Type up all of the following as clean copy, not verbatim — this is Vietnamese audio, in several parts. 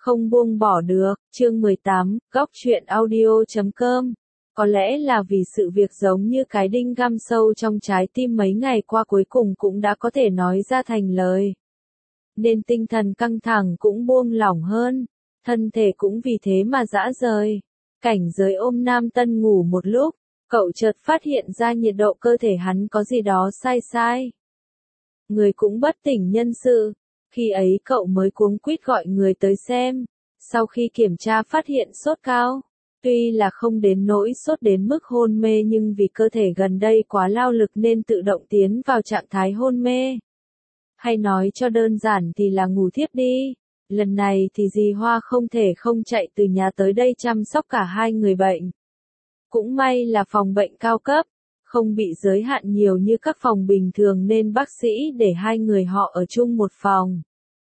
Không buông bỏ được, chương 18, góc truyện audio.com. Có lẽ là vì sự việc giống như cái đinh găm sâu trong trái tim mấy ngày qua cuối cùng cũng đã có thể nói ra thành lời. Nên tinh thần căng thẳng cũng buông lỏng hơn, thân thể cũng vì thế mà rã rời. Cảnh giới ôm Nam Tân ngủ một lúc, cậu chợt phát hiện ra nhiệt độ cơ thể hắn có gì đó sai sai. Người cũng bất tỉnh nhân sự. Khi ấy cậu mới cuống quýt gọi người tới xem. Sau khi kiểm tra phát hiện sốt cao. Tuy là không đến nỗi sốt đến mức hôn mê nhưng vì cơ thể gần đây quá lao lực nên tự động tiến vào trạng thái hôn mê. Hay nói cho đơn giản thì là ngủ thiếp đi. Lần này thì dì Hoa không thể không chạy từ nhà tới đây chăm sóc cả hai người bệnh. Cũng may là phòng bệnh cao cấp, không bị giới hạn nhiều như các phòng bình thường nên bác sĩ để hai người họ ở chung một phòng.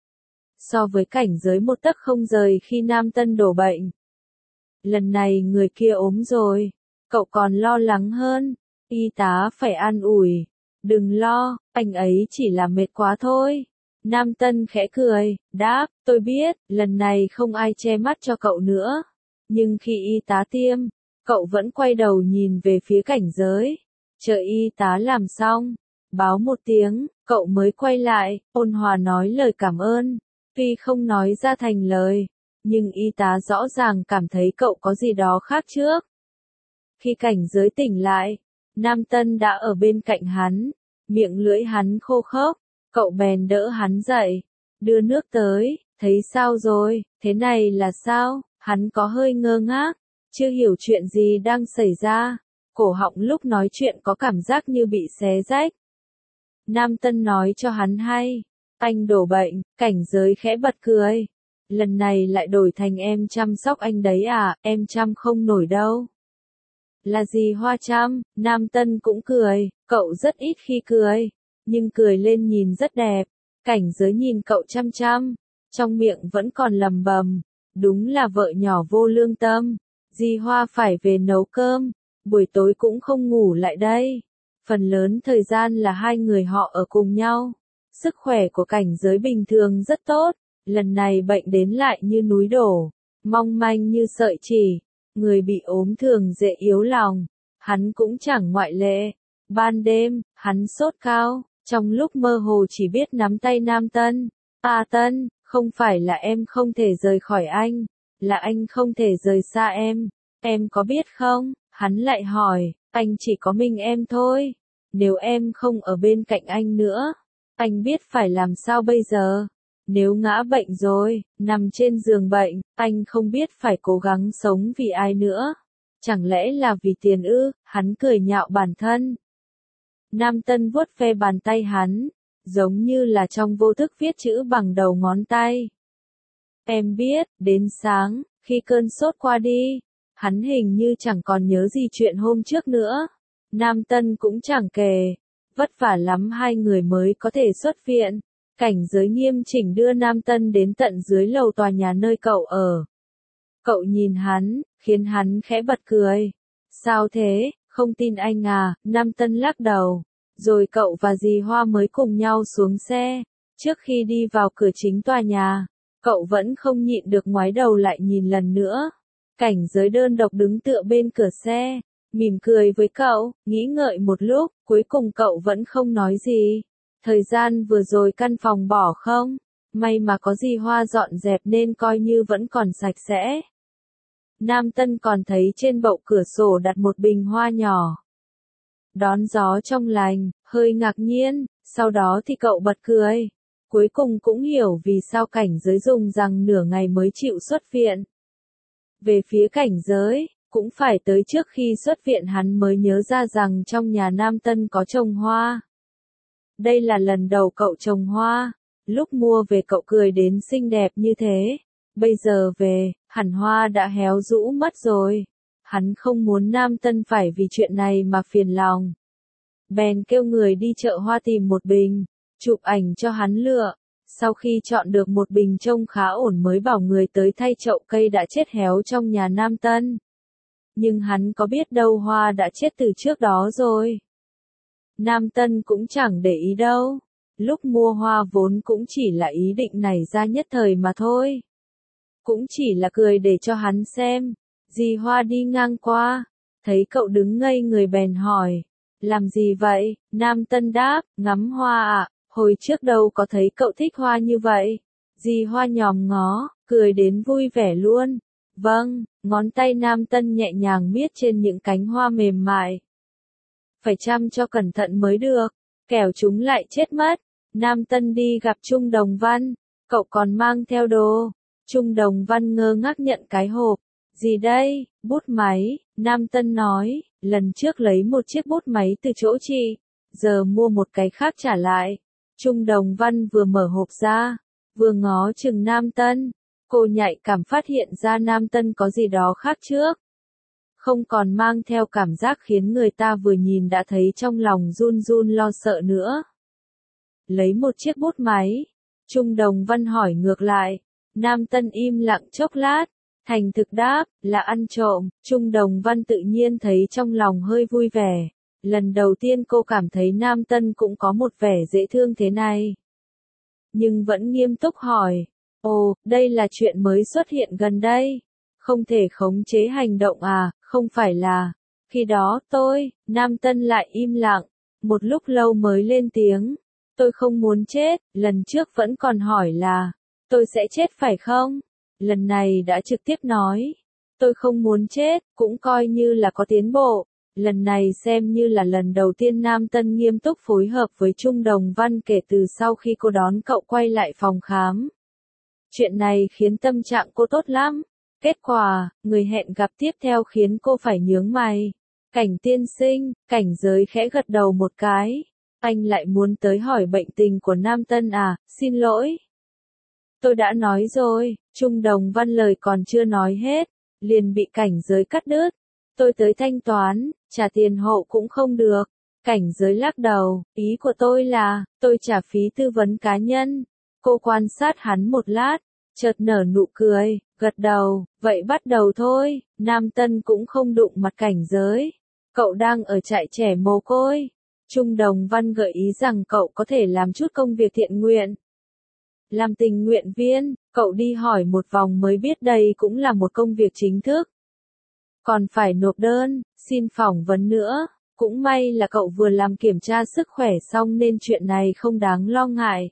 So với cảnh giới một tấc không rời khi Nam Tân đổ bệnh. Lần này người kia ốm rồi, cậu còn lo lắng hơn, y tá phải an ủi. Đừng lo, anh ấy chỉ là mệt quá thôi. Nam Tân khẽ cười, đáp, tôi biết, lần này không ai che mắt cho cậu nữa. Nhưng khi y tá tiêm, cậu vẫn quay đầu nhìn về phía cảnh giới. Chờ y tá làm xong, báo một tiếng, cậu mới quay lại, ôn hòa nói lời cảm ơn. Tuy không nói ra thành lời, nhưng y tá rõ ràng cảm thấy cậu có gì đó khác trước. Khi cảnh giới tỉnh lại, Nam Tân đã ở bên cạnh hắn, miệng lưỡi hắn khô khốc, cậu bèn đỡ hắn dậy, đưa nước tới, thấy sao rồi, thế này là sao, hắn có hơi ngơ ngác, chưa hiểu chuyện gì đang xảy ra, cổ họng lúc nói chuyện có cảm giác như bị xé rách. Nam Tân nói cho hắn hay. Anh đổ bệnh, cảnh giới khẽ bật cười. Lần này lại đổi thành em chăm sóc anh đấy à, em chăm không nổi đâu. Là gì Hoa chăm, Nam Tân cũng cười, cậu rất ít khi cười, nhưng cười lên nhìn rất đẹp. Cảnh giới nhìn cậu chăm chăm, trong miệng vẫn còn lầm bầm, đúng là vợ nhỏ vô lương tâm. Dì Hoa phải về nấu cơm, buổi tối cũng không ngủ lại đây. Phần lớn thời gian là hai người họ ở cùng nhau. Sức khỏe của cảnh giới bình thường rất tốt, lần này bệnh đến lại như núi đổ, mong manh như sợi chỉ, người bị ốm thường dễ yếu lòng, hắn cũng chẳng ngoại lệ. Ban đêm, hắn sốt cao, trong lúc mơ hồ chỉ biết nắm tay Nam Tân. Tân, không phải là em không thể rời khỏi anh, là anh không thể rời xa em có biết không? Hắn lại hỏi, anh chỉ có mình em thôi, nếu em không ở bên cạnh anh nữa. Anh biết phải làm sao bây giờ? Nếu ngã bệnh rồi, nằm trên giường bệnh, anh không biết phải cố gắng sống vì ai nữa. Chẳng lẽ là vì tiền ư? Hắn cười nhạo bản thân. Nam Tân vuốt ve bàn tay hắn, giống như là trong vô thức viết chữ bằng đầu ngón tay. Em biết, đến sáng, khi cơn sốt qua đi, hắn hình như chẳng còn nhớ gì chuyện hôm trước nữa. Nam Tân cũng chẳng kể. Vất vả lắm hai người mới có thể xuất viện. Cảnh giới nghiêm chỉnh đưa Nam Tân đến tận dưới lầu tòa nhà nơi cậu ở. Cậu nhìn hắn, khiến hắn khẽ bật cười. Sao thế, không tin anh à? Nam Tân lắc đầu. Rồi cậu và dì Hoa mới cùng nhau xuống xe. Trước khi đi vào cửa chính tòa nhà, cậu vẫn không nhịn được ngoái đầu lại nhìn lần nữa. Cảnh giới đơn độc đứng tựa bên cửa xe, mỉm cười với cậu, nghĩ ngợi một lúc, cuối cùng cậu vẫn không nói gì. Thời gian vừa rồi căn phòng bỏ không? May mà có dì Hoa dọn dẹp nên coi như vẫn còn sạch sẽ. Nam Tân còn thấy trên bậu cửa sổ đặt một bình hoa nhỏ. Đón gió trong lành, hơi ngạc nhiên, sau đó thì cậu bật cười. Cuối cùng cũng hiểu vì sao cảnh giới dùng rằng nửa ngày mới chịu xuất viện. Về phía cảnh giới, cũng phải tới trước khi xuất viện hắn mới nhớ ra rằng trong nhà Nam Tân có trồng hoa. Đây là lần đầu cậu trồng hoa, lúc mua về cậu cười đến xinh đẹp như thế, bây giờ về, hẳn hoa đã héo rũ mất rồi. Hắn không muốn Nam Tân phải vì chuyện này mà phiền lòng. Bèn kêu người đi chợ hoa tìm một bình, chụp ảnh cho hắn lựa. Sau khi chọn được một bình trông khá ổn mới bảo người tới thay chậu cây đã chết héo trong nhà Nam Tân. Nhưng hắn có biết đâu hoa đã chết từ trước đó rồi. Nam Tân cũng chẳng để ý đâu. Lúc mua hoa vốn cũng chỉ là ý định nảy ra nhất thời mà thôi. cũng chỉ là cười để cho hắn xem. Dì Hoa đi ngang qua, thấy cậu đứng ngây người bèn hỏi, làm gì vậy? Nam Tân đáp, ngắm hoa ạ, hồi trước đâu có thấy cậu thích hoa như vậy. Dì Hoa nhòm ngó, cười đến vui vẻ luôn. Vâng, ngón tay Nam Tân nhẹ nhàng miết trên những cánh hoa mềm mại. Phải chăm cho cẩn thận mới được, kẻo chúng lại chết mất. Nam Tân đi gặp Trung Đồng Văn, cậu còn mang theo đồ. Trung Đồng Văn ngơ ngác nhận cái hộp. Gì đây? Bút máy, Nam Tân nói, lần trước lấy một chiếc bút máy từ chỗ chị, giờ mua một cái khác trả lại. Trung Đồng Văn vừa mở hộp ra, vừa ngó chừng Nam Tân, cô nhạy cảm phát hiện ra Nam Tân có gì đó khác trước. Không còn mang theo cảm giác khiến người ta vừa nhìn đã thấy trong lòng run run lo sợ nữa. Lấy một chiếc bút máy, Trung Đồng Văn hỏi ngược lại, Nam Tân im lặng chốc lát, thành thực đáp, là ăn trộm. Trung Đồng Văn tự nhiên thấy trong lòng hơi vui vẻ, lần đầu tiên cô cảm thấy Nam Tân cũng có một vẻ dễ thương thế này. Nhưng vẫn nghiêm túc hỏi, ồ, đây là chuyện mới xuất hiện gần đây, không thể khống chế hành động à, không phải là, khi đó Nam Tân lại im lặng, một lúc lâu mới lên tiếng, tôi không muốn chết, lần trước vẫn còn hỏi là, tôi sẽ chết phải không? Lần này đã trực tiếp nói, tôi không muốn chết, cũng coi như là có tiến bộ. Lần này xem như là lần đầu tiên Nam Tân nghiêm túc phối hợp với Trung Đồng Văn kể từ sau khi cô đón cậu quay lại phòng khám. Chuyện này khiến tâm trạng cô tốt lắm. Kết quả, người hẹn gặp tiếp theo khiến cô phải nhướng mày. Cảnh tiên sinh, Cảnh Giới khẽ gật đầu một cái. Anh lại muốn tới hỏi bệnh tình của Nam Tân à, xin lỗi. Tôi đã nói rồi, Trung Đồng Văn lời còn chưa nói hết, liền bị Cảnh Giới cắt đứt. Tôi tới thanh toán, trả tiền hộ cũng không được. Cảnh Giới lắc đầu, ý của tôi là, tôi trả phí tư vấn cá nhân. Cô quan sát hắn một lát, chợt nở nụ cười, gật đầu, vậy bắt đầu thôi. Nam Tân cũng không đụng mặt Cảnh Giới. Cậu đang ở trại trẻ mồ côi. Trung Đồng Văn gợi ý rằng cậu có thể làm chút công việc thiện nguyện. Làm tình nguyện viên, cậu đi hỏi một vòng mới biết đây cũng là một công việc chính thức. Còn phải nộp đơn, xin phỏng vấn nữa. Cũng may là cậu vừa làm kiểm tra sức khỏe xong nên chuyện này không đáng lo ngại.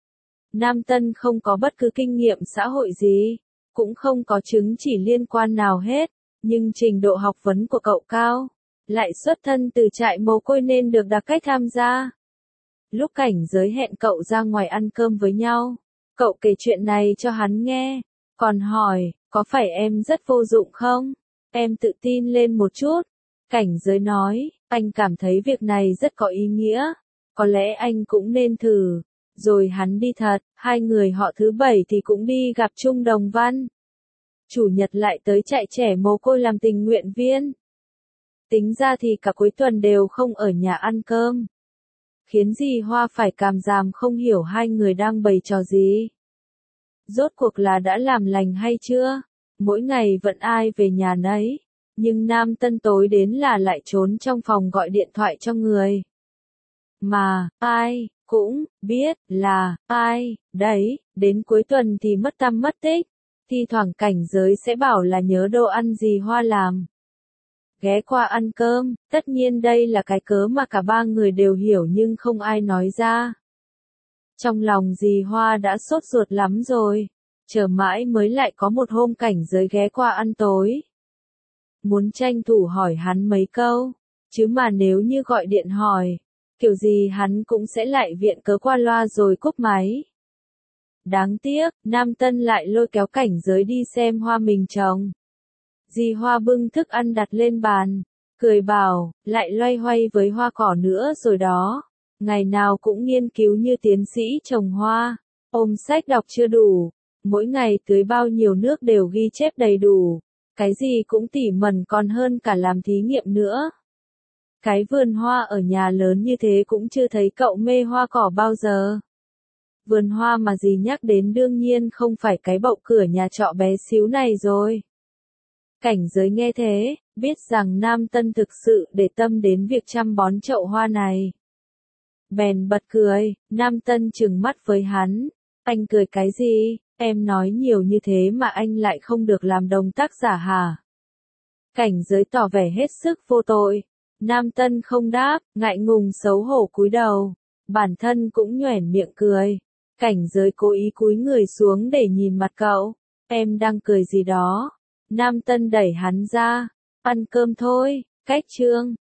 Nam Tân không có bất cứ kinh nghiệm xã hội gì, cũng không có chứng chỉ liên quan nào hết, nhưng trình độ học vấn của cậu cao, lại xuất thân từ trại mồ côi nên được đặc cách tham gia. Lúc Cảnh Giới hẹn cậu ra ngoài ăn cơm với nhau, cậu kể chuyện này cho hắn nghe, còn hỏi, có phải em rất vô dụng không? Em tự tin lên một chút. Cảnh Giới nói, anh cảm thấy việc này rất có ý nghĩa, có lẽ anh cũng nên thử. Rồi hắn đi thật, hai người họ thứ bảy thì cũng đi gặp Trung Đồng Văn. Chủ nhật lại tới trại trẻ mồ côi làm tình nguyện viên. Tính ra thì cả cuối tuần đều không ở nhà ăn cơm. Khiến dì Hoa phải càm ràm không hiểu hai người đang bày trò gì. Rốt cuộc là đã làm lành hay chưa? Mỗi ngày vẫn ai về nhà nấy. Nhưng Nam Tân tối đến là lại trốn trong phòng gọi điện thoại cho người. Mà, ai cũng biết là ai đấy, đến cuối tuần thì mất tăm mất tích. Thi thoảng Cảnh Giới sẽ bảo là nhớ đồ ăn dì Hoa làm. Ghé qua ăn cơm, tất nhiên đây là cái cớ mà cả ba người đều hiểu nhưng không ai nói ra. Trong lòng dì Hoa đã sốt ruột lắm rồi, chờ mãi mới lại có một hôm Cảnh Giới ghé qua ăn tối. Muốn tranh thủ hỏi hắn mấy câu, chứ mà nếu như gọi điện hỏi, kiểu gì hắn cũng sẽ lại viện cớ qua loa rồi cúp máy. Đáng tiếc, Nam Tân lại lôi kéo Cảnh Giới đi xem hoa mình trồng. Dì Hoa bưng thức ăn đặt lên bàn, cười bảo, lại loay hoay với hoa cỏ nữa rồi đó. Ngày nào cũng nghiên cứu như tiến sĩ trồng hoa, ôm sách đọc chưa đủ, mỗi ngày tưới bao nhiêu nước đều ghi chép đầy đủ, cái gì cũng tỉ mẩn còn hơn cả làm thí nghiệm nữa. Cái vườn hoa ở nhà lớn như thế cũng chưa thấy cậu mê hoa cỏ bao giờ. Vườn hoa mà dì nhắc đến đương nhiên không phải cái bậu cửa nhà trọ bé xíu này rồi. Cảnh Giới nghe thế, biết rằng Nam Tân thực sự để tâm đến việc chăm bón chậu hoa này. Bèn bật cười, Nam Tân trừng mắt với hắn. Anh cười cái gì? Em nói nhiều như thế mà anh lại không được làm đồng tác giả hả? Cảnh giới tỏ vẻ hết sức vô tội. Nam Tân không đáp, ngại ngùng xấu hổ cúi đầu. Bản thân cũng nhoẻn miệng cười. Cảnh giới cố ý cúi người xuống để nhìn mặt cậu. Em đang cười gì đó? Nam Tân đẩy hắn ra. Ăn cơm thôi, cách chương.